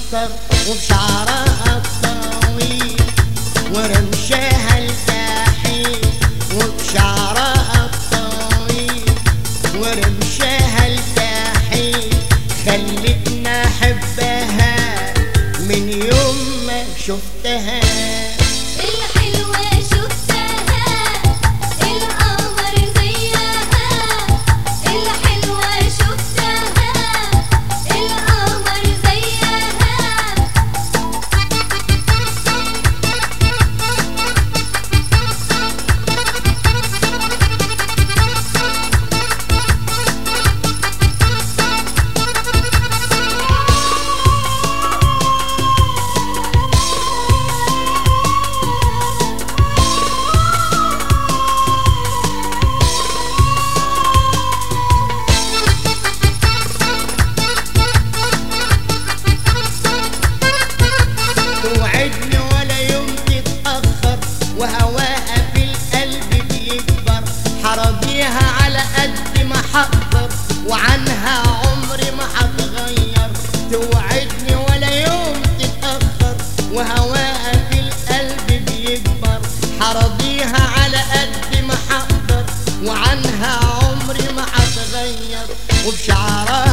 تكتر وبشعرها الطويل ورمشها الكحيل وبشعرها الطويل ورمشها الكحيل خلتنا احبها من يوم ما شفتها. توعدني ولا يوم تتأخر وهواها في القلب بيكبر حراضيها على قد ما حقدر وعنها عمري ما هتغير. توعدني ولا يوم تتأخر وهواها في القلب بيكبر حراضيها على قد ما حقدر وعنها عمري ما هتغير وبشعرها